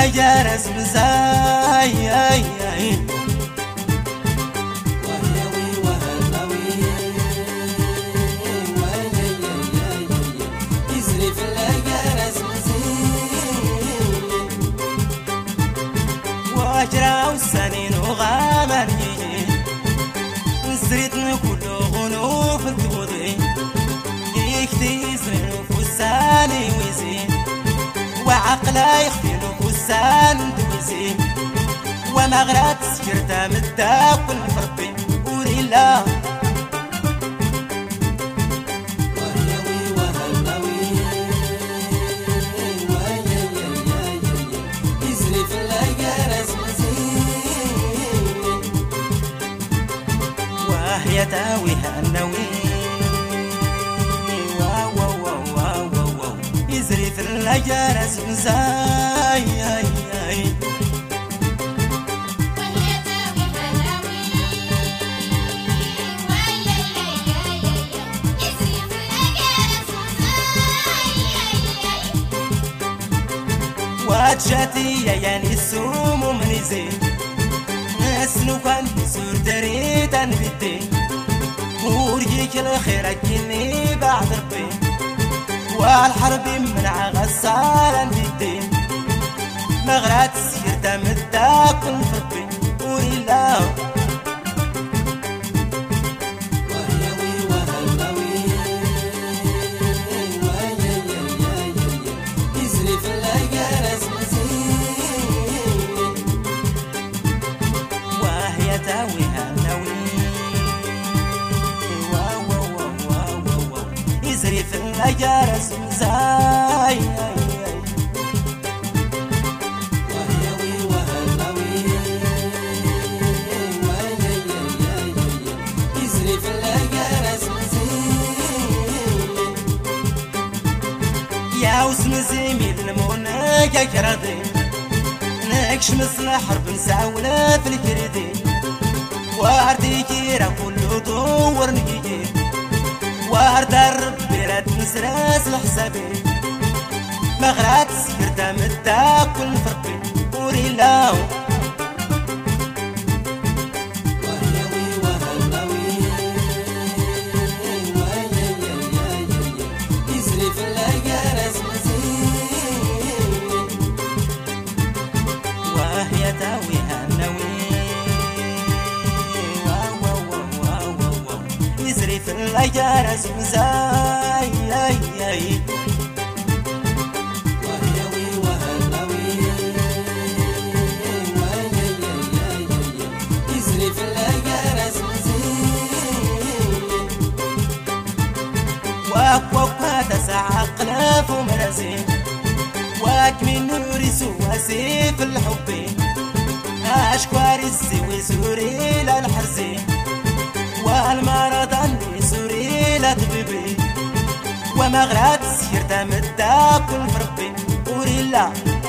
الأجارس مزاي واجرا والسنين وغامر يجي نسريتنا كله غنو في الكبوضي يكتي سنين وفساني ويزين وعقلا يخفي نفسان توزين ومغرات سكرتا مداق الفربي وري الله وهي تاويها النوين يزري في الأجارس مزاي واتشاتي يعني السوم من يزين نسنو كان سور دريتان بالدين ورجيك الخير أكيني بعد ربي والحرب منع غسالا بالدين مغرات سيرتا مداكل فربي وإلا في الأجارس مزاي يزري في الأجارس يا وسم زميل المناقة كردي نكش مثل حرب نساونا في الكردي واردي كيرا كله دور نجيجي وارد ربي لا تنسراس لحسابي مغرات سكرتا مداكل فربي وري لاو يزري في الأجارس مزين وهي تاويها النوين يزري في الأجارس مزاي يزري في الأجارس مزين واكوكا تسع أقلاف ومرازين واك من نوري سواسي في الحبين أشكوار السوي سوري للحرزين والمرض اللي سوري لا طبيبي ومغرات سيرتا مداكل فربي وري الله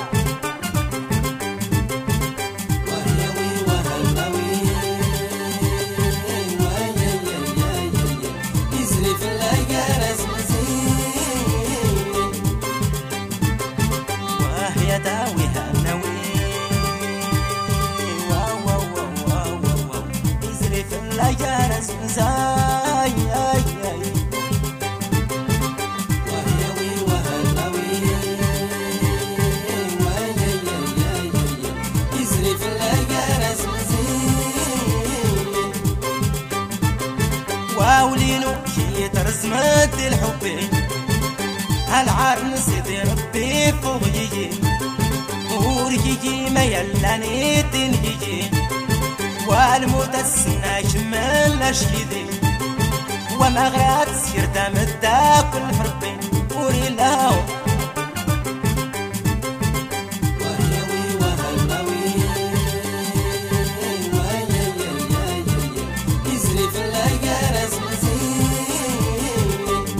يزري في الأجارس مزين وهي تاويها النوين يزري في الأجارس مزاي يزري في الأجارس مزين واولينو كي ترسمت الحبين هالعرس دي ربي فوق يجي ورجيجي ما يلاني تنجيجي والمتسنى شمال أشكيدي ومغرات سيرتا مداكل فربين وري لاو يزري في الأجارس مزين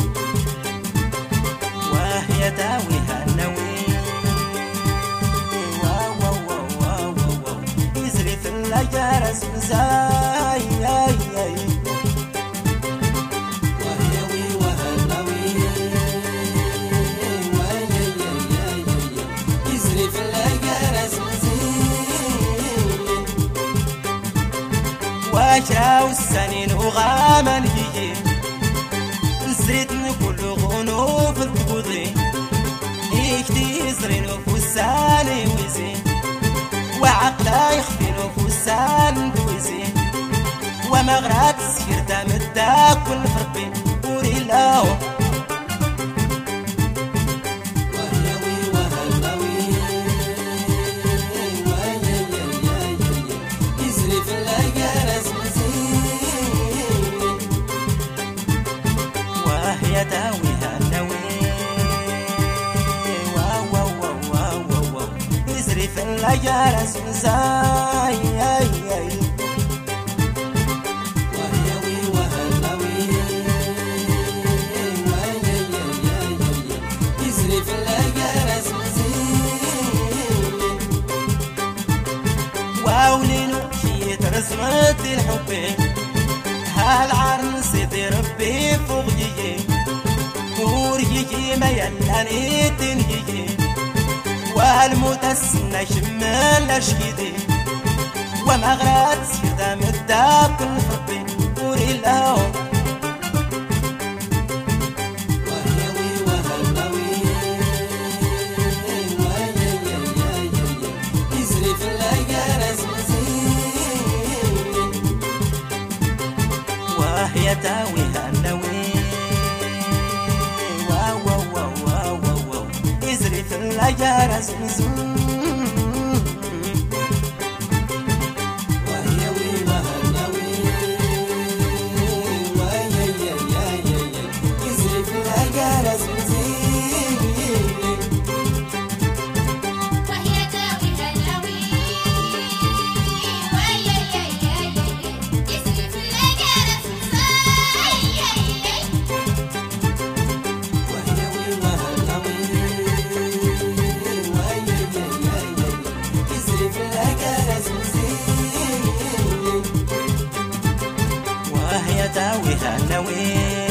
وهي تاويها النوين يزري في الأجارس مزاي يزري في الأجارس غامان هي نسريتني كل غنوف التقوضي يكتي زرين وفوساني وزين وعقلا يخفي نفوسان دوزين ومغرات السير تمداك كل فربي وري لاو يداويها النوي واو واو واو واو واو يزري في الليالي زمزاي وهيوي وهلوي يزري في الليالي زمزاي واو لينو كي ترسمت الحب هالعرن سيدي ربي فوق يجي يجي ما يلاني تنجي والمتسنى شمال اشكيدي ومغرات سيدا مداب كل حبي وري لاو وهيوي وهلوي يزري في الليالي زمزين وهي تاويها النوي لا جرس مزون وهيوي وهلوي يزرف لا جرس مزين وهي تاوي هلوي يزرف لا جرس وهي تاويها النوي